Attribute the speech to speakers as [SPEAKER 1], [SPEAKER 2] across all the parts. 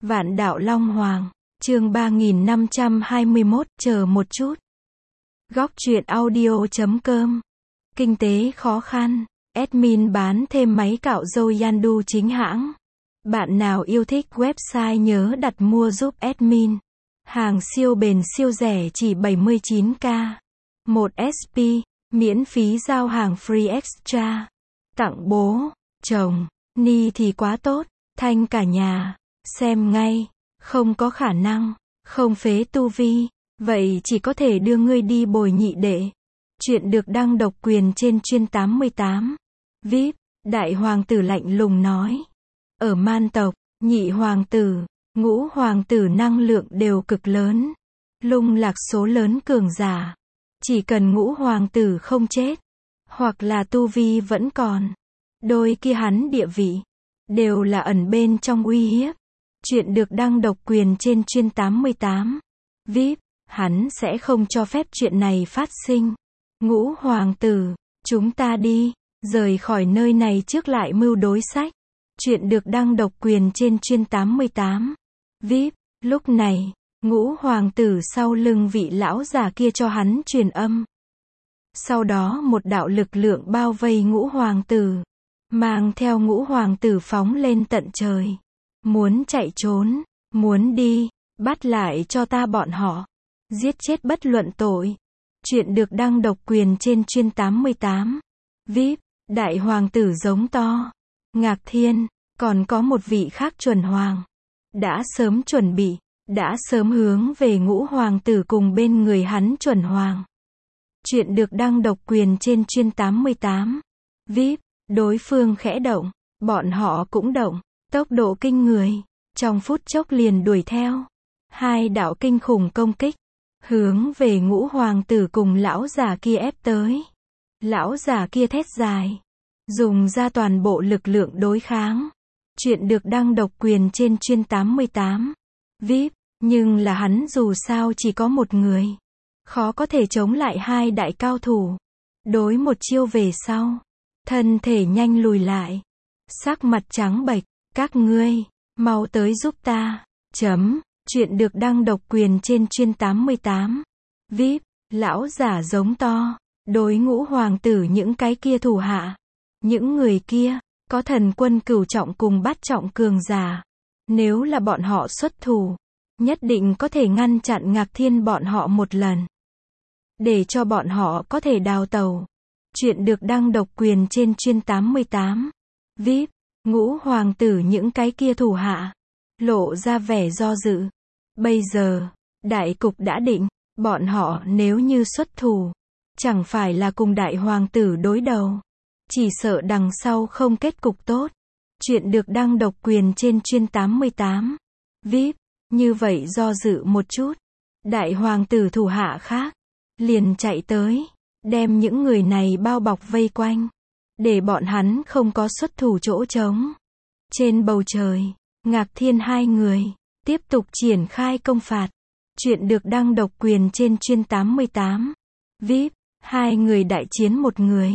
[SPEAKER 1] Vạn Đạo Long Hoàng, chương 3521, chờ một chút. Góc truyện audio.com. Kinh tế khó khăn, admin bán thêm máy cạo râu Yandu chính hãng. Bạn nào yêu thích website nhớ đặt mua giúp admin. Hàng siêu bền siêu rẻ chỉ 79k. 1 SP, miễn phí giao hàng free extra. Tặng bố, chồng, ni thì quá tốt, thanh cả nhà. Xem ngay, không có khả năng, không phế tu vi, vậy chỉ có thể đưa ngươi đi bồi nhị đệ. Chuyện được đăng độc quyền trên chuyên 88. VIP, đại hoàng tử lạnh lùng nói. Ở man tộc, nhị hoàng tử, ngũ hoàng tử năng lượng đều cực lớn. Lung lạc số lớn cường giả. Chỉ cần ngũ hoàng tử không chết, hoặc là tu vi vẫn còn, đôi kia hắn địa vị, đều là ẩn bên trong uy hiếp. Chuyện được đăng độc quyền trên chuyên 88. VIP, hắn sẽ không cho phép chuyện này phát sinh. Ngũ hoàng tử, chúng ta đi, rời khỏi nơi này trước lại mưu đối sách. Chuyện được đăng độc quyền trên chuyên 88. VIP, lúc này, ngũ hoàng tử sau lưng vị lão già kia cho hắn truyền âm. Sau đó một đạo lực lượng bao vây ngũ hoàng tử, mang theo ngũ hoàng tử phóng lên tận trời. Muốn chạy trốn, muốn đi, bắt lại cho ta bọn họ. Giết chết bất luận tội. Chuyện được đăng độc quyền trên chuyên 88. VIP, đại hoàng tử giống to. Ngạc Thiên, còn có một vị khác chuẩn hoàng. Đã sớm chuẩn bị, đã sớm hướng về ngũ hoàng tử cùng bên người hắn chuẩn hoàng. Chuyện được đăng độc quyền trên chuyên 88. VIP, đối phương khẽ động, bọn họ cũng động. Tốc độ kinh người, trong phút chốc liền đuổi theo. Hai đạo kinh khủng công kích, hướng về ngũ hoàng tử cùng lão già kia ép tới. Lão già kia thét dài, dùng ra toàn bộ lực lượng đối kháng. Chuyện được đăng độc quyền trên chuyên 88. VIP, nhưng là hắn dù sao chỉ có một người. Khó có thể chống lại hai đại cao thủ. Đối một chiêu về sau, thân thể nhanh lùi lại. Sắc mặt trắng bệch. Các ngươi, mau tới giúp ta. Chuyện được đăng độc quyền trên chuyên 88. VIP, lão giả giống to. Đối ngũ hoàng tử những cái kia thủ hạ. Những người kia, có thần quân cửu trọng cùng bát trọng cường giả. Nếu là bọn họ xuất thủ, nhất định có thể ngăn chặn Ngạc Thiên bọn họ một lần. Để cho bọn họ có thể đào tẩu. Chuyện được đăng độc quyền trên chuyên 88. VIP, ngũ hoàng tử những cái kia thủ hạ, lộ ra vẻ do dự. Bây giờ, đại cục đã định, bọn họ nếu như xuất thủ, chẳng phải là cùng đại hoàng tử đối đầu. Chỉ sợ đằng sau không kết cục tốt. Chuyện được đăng độc quyền trên chuyên 88. VIP, như vậy do dự một chút. Đại hoàng tử thủ hạ khác, liền chạy tới, đem những người này bao bọc vây quanh. Để bọn hắn không có xuất thủ chỗ trống. Trên bầu trời, Ngạc Thiên hai người, tiếp tục triển khai công phạt. Chuyện được đăng độc quyền trên chuyên 88. VIP, hai người đại chiến một người.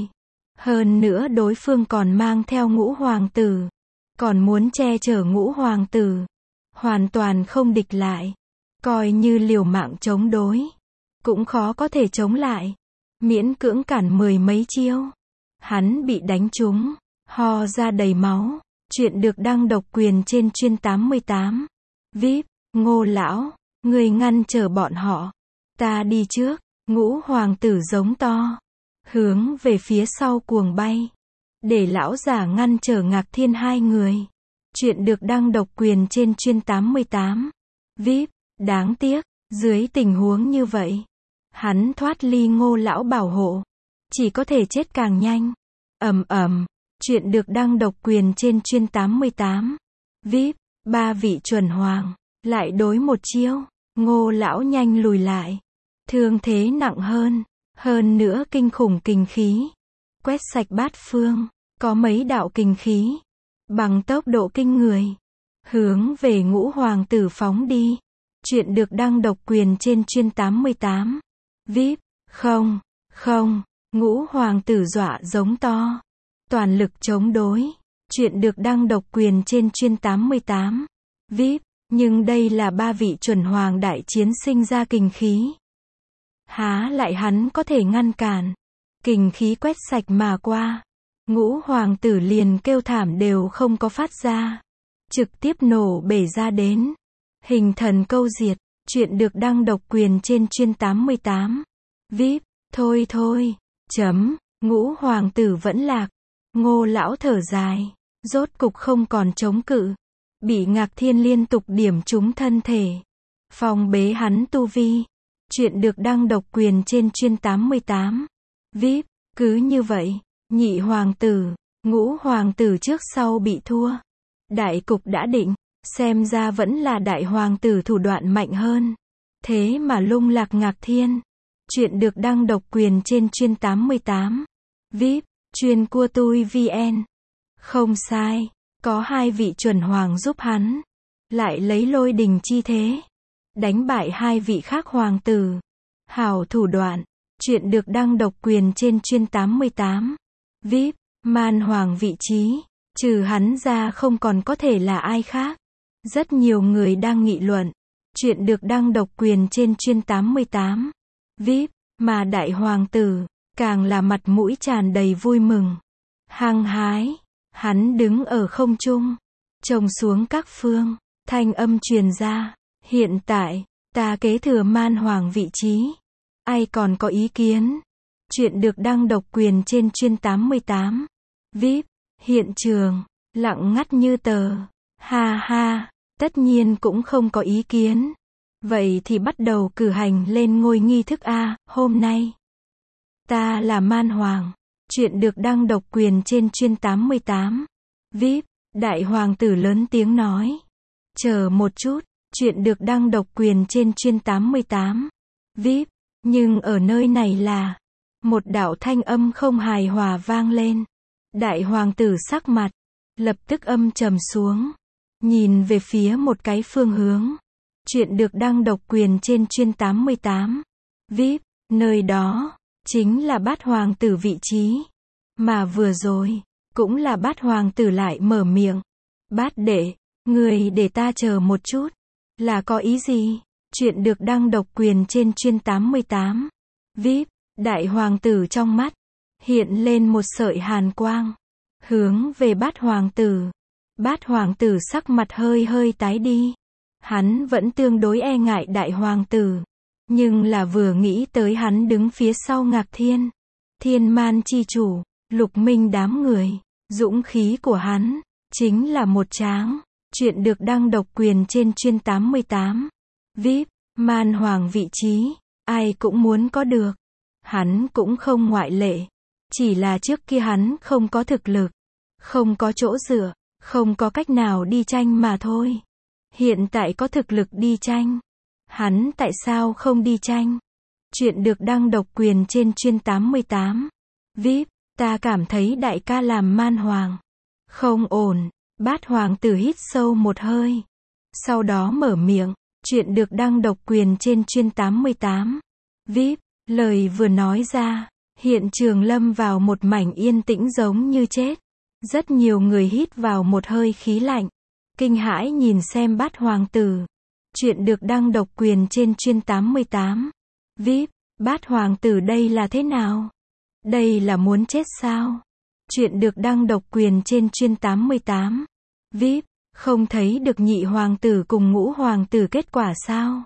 [SPEAKER 1] Hơn nữa đối phương còn mang theo ngũ hoàng tử. Còn muốn che chở ngũ hoàng tử. Hoàn toàn không địch lại. Coi như liều mạng chống đối. Cũng khó có thể chống lại. Miễn cưỡng cản mười mấy chiêu. Hắn bị đánh trúng, ho ra đầy máu. Chuyện được đăng độc quyền trên chuyên 88. VIP, Ngô lão, người ngăn trở bọn họ. Ta đi trước. Ngũ hoàng tử giống to, hướng về phía sau cuồng bay. Để lão giả ngăn trở Ngạc Thiên hai người. Chuyện được đăng độc quyền trên chuyên 88. VIP, đáng tiếc, dưới tình huống như vậy, hắn thoát ly Ngô lão bảo hộ. Chỉ có thể chết càng nhanh. Chuyện được đăng độc quyền trên chuyên 88. VIP, ba vị chuẩn hoàng, lại đối một chiêu. Ngô lão nhanh lùi lại. Thương thế nặng hơn nữa kinh khủng kình khí. Quét sạch bát phương, có mấy đạo kình khí. Bằng tốc độ kinh người, hướng về ngũ hoàng tử phóng đi. Chuyện được đăng độc quyền trên chuyên 88. VIP, không. Ngũ hoàng tử dọa giống to. Toàn lực chống đối. Chuyện được đăng độc quyền trên chuyên 88. VIP, Nhưng đây là ba vị chuẩn hoàng đại chiến sinh ra kình khí. Há lại hắn có thể ngăn cản. Kình khí quét sạch mà qua. Ngũ hoàng tử liền kêu thảm đều không có phát ra. Trực tiếp nổ bể ra đến. Hình thần câu diệt. Chuyện được đăng độc quyền trên chuyên 88. VIP. Thôi thôi. Chấm. Ngũ hoàng tử vẫn lạc. Ngô lão thở dài. Rốt cục không còn chống cự. Bị Ngạc Thiên liên tục điểm trúng thân thể. Phong bế hắn tu vi. Chuyện được đăng độc quyền trên chuyên 88. VIP. Cứ như vậy. Nhị hoàng tử. Ngũ hoàng tử trước sau bị thua. Đại cục đã định. Xem ra vẫn là đại hoàng tử thủ đoạn mạnh hơn. Thế mà lung lạc Ngạc Thiên. Chuyện được đăng độc quyền trên chuyên 88. VIP. Chuyên cua tui VN. Không sai. Có hai vị chuẩn hoàng giúp hắn. Lại lấy lôi đình chi thế. Đánh bại hai vị khác hoàng tử. Hảo thủ đoạn. Chuyện được đăng độc quyền trên chuyên 88. VIP. Man hoàng vị trí. Trừ hắn ra không còn có thể là ai khác. Rất nhiều người đang nghị luận. Chuyện được đăng độc quyền trên chuyên 88. VIP. Mà đại hoàng tử. Càng là mặt mũi tràn đầy vui mừng. Hăng hái. Hắn đứng ở không trung. Trông xuống các phương. Thanh âm truyền ra. Hiện tại. Ta kế thừa man hoàng vị trí. Ai còn có ý kiến? Chuyện được đăng độc quyền trên chuyên 88. VIP. Hiện trường. Lặng ngắt như tờ. Ha ha. Tất nhiên cũng không có ý kiến. Vậy thì bắt đầu cử hành lên ngôi nghi thức A. Hôm nay. Ta là man hoàng. Chuyện được đăng độc quyền trên chuyên 88. VIP. Đại hoàng tử lớn tiếng nói. Chờ một chút. Chuyện được đăng độc quyền trên chuyên 88. VIP. Nhưng ở nơi này là. Một đạo thanh âm không hài hòa vang lên. Đại hoàng tử sắc mặt. Lập tức âm trầm xuống. Nhìn về phía một cái phương hướng. Chuyện được đăng độc quyền trên chuyên 88. VIP. Nơi đó. Chính là bát hoàng tử vị trí. Mà vừa rồi. Cũng là bát hoàng tử lại mở miệng. Bát đệ. Người để ta chờ một chút. Là có ý gì? Chuyện được đăng độc quyền trên chuyên 88. VIP. Đại hoàng tử trong mắt. Hiện lên một sợi hàn quang. Hướng về bát hoàng tử. Bát hoàng tử sắc mặt hơi hơi tái đi. Hắn vẫn tương đối e ngại đại hoàng tử. Nhưng là vừa nghĩ tới hắn đứng phía sau Ngạc Thiên. Thiên man chi chủ. Lục minh đám người. Dũng khí của hắn. Chính là một tráng. Chuyện được đăng độc quyền trên chuyên 88. VIP. Man hoàng vị trí. Ai cũng muốn có được. Hắn cũng không ngoại lệ. Chỉ là trước kia hắn không có thực lực. Không có chỗ dựa. Không có cách nào đi tranh mà thôi. Hiện tại có thực lực đi tranh. Hắn tại sao không đi tranh? Chuyện được đăng độc quyền trên chuyên 88. VIP. Ta cảm thấy đại ca làm man hoàng. Không ổn. Bát hoàng tử hít sâu một hơi. Sau đó mở miệng. Chuyện được đăng độc quyền trên chuyên 88. VIP. Lời vừa nói ra. Hiện trường lâm vào một mảnh yên tĩnh giống như chết. Rất nhiều người hít vào một hơi khí lạnh. Kinh hãi nhìn xem bát hoàng tử. Chuyện được đăng độc quyền trên chuyên 88. VIP. Bát hoàng tử đây là thế nào? Đây là muốn chết sao? Chuyện được đăng độc quyền trên chuyên 88. VIP. Không thấy được nhị hoàng tử cùng ngũ hoàng tử kết quả sao?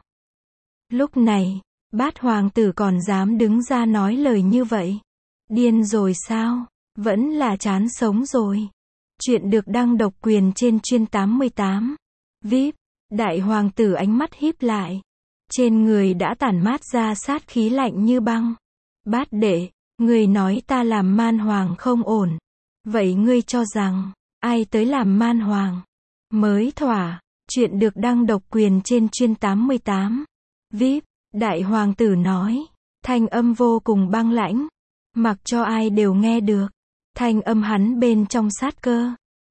[SPEAKER 1] Lúc này, bát hoàng tử còn dám đứng ra nói lời như vậy. Điên rồi sao? Vẫn là chán sống rồi. Chuyện được đăng độc quyền trên chuyên 88. VIP. Đại hoàng tử ánh mắt híp lại. Trên người đã tản mát ra sát khí lạnh như băng. Bát đệ, người nói ta làm man hoàng không ổn. Vậy ngươi cho rằng, ai tới làm man hoàng? Mới thỏa. Chuyện được đăng độc quyền trên chuyên 88. VIP. Đại hoàng tử nói. Thanh âm vô cùng băng lãnh. Mặc cho ai đều nghe được. Thanh âm hắn bên trong sát cơ.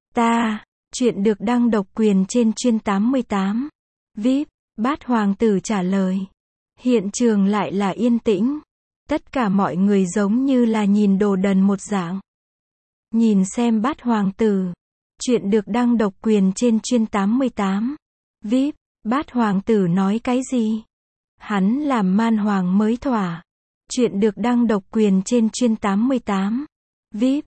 [SPEAKER 1] Ta. Chuyện được đăng độc quyền trên chuyên 88. VIP. Bát hoàng tử trả lời. Hiện trường lại là yên tĩnh. Tất cả mọi người giống như là nhìn đồ đần một dạng. Nhìn xem bát hoàng tử. Chuyện được đăng độc quyền trên chuyên 88. VIP. Bát hoàng tử nói cái gì? Hắn làm man hoàng mới thỏa. Chuyện được đăng độc quyền trên chuyên 88. VIP,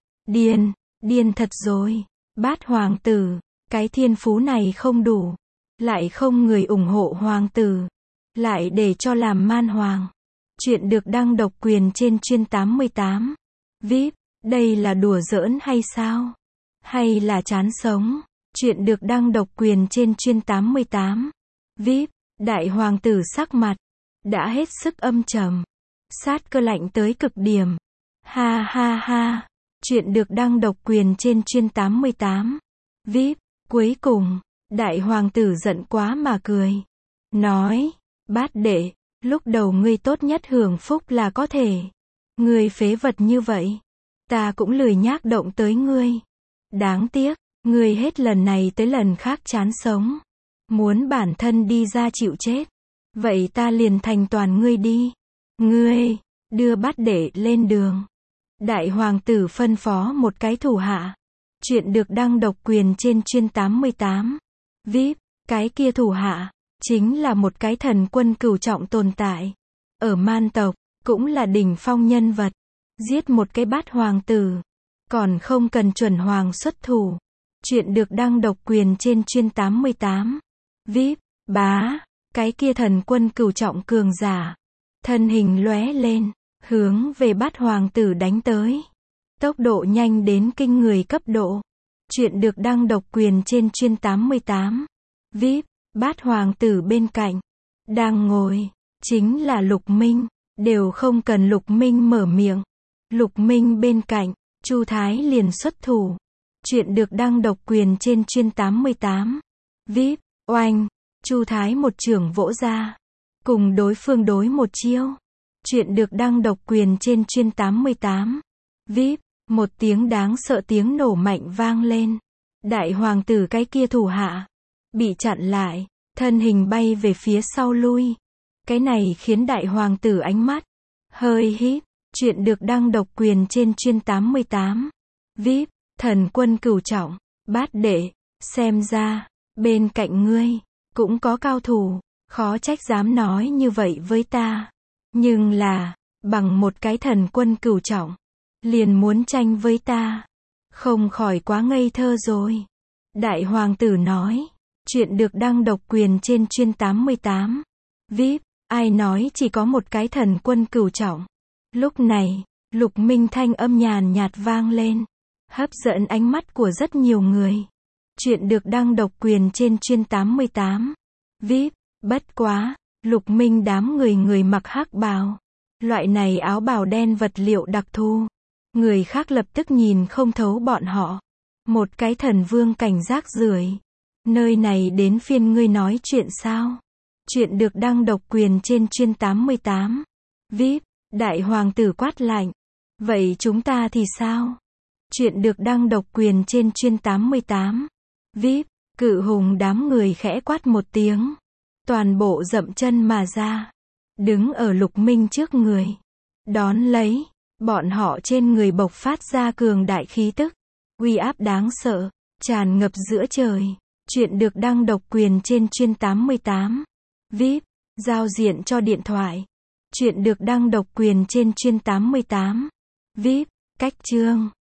[SPEAKER 1] điên thật rồi. Bát hoàng tử, cái thiên phú này không đủ. Lại không người ủng hộ hoàng tử. Lại để cho làm man hoàng. Chuyện được đăng độc quyền trên chuyên 88. VIP, đây là đùa giỡn hay sao? Hay là chán sống? Chuyện được đăng độc quyền trên chuyên 88. VIP, đại hoàng tử sắc mặt đã hết sức âm trầm, sát cơ lạnh tới cực điểm. Ha ha ha. Chuyện được đăng độc quyền trên chuyên 88. VIP, cuối cùng, đại hoàng tử giận quá mà cười. Nói, bát đệ, lúc đầu ngươi tốt nhất hưởng phúc là có thể. Ngươi phế vật như vậy, ta cũng lười nhác động tới ngươi. Đáng tiếc, ngươi hết lần này tới lần khác chán sống. Muốn bản thân đi ra chịu chết. Vậy ta liền thành toàn ngươi đi. Ngươi, đưa bát đệ lên đường. Đại hoàng tử phân phó một cái thủ hạ. Chuyện được đăng độc quyền trên chuyên 88. VIP, cái kia thủ hạ, chính là một cái thần quân cửu trọng tồn tại. Ở man tộc, cũng là đỉnh phong nhân vật. Giết một cái bát hoàng tử. Còn không cần chuẩn hoàng xuất thủ. Chuyện được đăng độc quyền trên chuyên 88. VIP, bá, cái kia thần quân cửu trọng cường giả. Thân hình lóe lên, hướng về bát hoàng tử đánh tới. Tốc độ nhanh đến kinh người cấp độ. Chuyện được đăng độc quyền trên chuyên 88. VIP, bát hoàng tử bên cạnh. Đang ngồi, chính là Lục Minh. Đều không cần Lục Minh mở miệng. Lục Minh bên cạnh, Chu Thái liền xuất thủ. Chuyện được đăng độc quyền trên chuyên 88. VIP, oanh, Chu Thái một chưởng vỗ ra. Cùng đối phương đối một chiêu. Chuyện được đăng độc quyền trên chuyên 88. VIP, một tiếng đáng sợ tiếng nổ mạnh vang lên. Đại hoàng tử cái kia thủ hạ bị chặn lại, thân hình bay về phía sau lui. Cái này khiến đại hoàng tử ánh mắt hơi híp. Chuyện được đăng độc quyền trên chuyên 88. VIP, thần quân cửu trọng, bát đệ, xem ra bên cạnh ngươi cũng có cao thủ, khó trách dám nói như vậy với ta. Nhưng là, bằng một cái thần quân cửu trọng, liền muốn tranh với ta. Không khỏi quá ngây thơ rồi. Đại hoàng tử nói, chuyện được đăng độc quyền trên chuyên 88. VIP, ai nói chỉ có một cái thần quân cửu trọng. Lúc này, Lục Minh thanh âm nhàn nhạt vang lên, hấp dẫn ánh mắt của rất nhiều người. Chuyện được đăng độc quyền trên chuyên 88. VIP, bất quá, Lục Minh đám người mặc hắc bào. Loại này áo bào đen vật liệu đặc thù. Người khác lập tức nhìn không thấu bọn họ. Một cái thần vương cảnh rác rưởi. Nơi này đến phiên ngươi nói chuyện sao? Chuyện được đăng độc quyền trên chuyên 88. VIP, đại hoàng tử quát lạnh. Vậy chúng ta thì sao? Chuyện được đăng độc quyền trên chuyên 88. VIP, cự hùng đám người khẽ quát một tiếng. Toàn bộ dậm chân mà ra. Đứng ở Lục Minh trước người. Đón lấy, bọn họ trên người bộc phát ra cường đại khí tức. Uy áp đáng sợ, tràn ngập giữa trời. Chuyện được đăng độc quyền trên chuyên 88. VIP, giao diện cho điện thoại. Chuyện được đăng độc quyền trên chuyên 88. VIP, cách chương.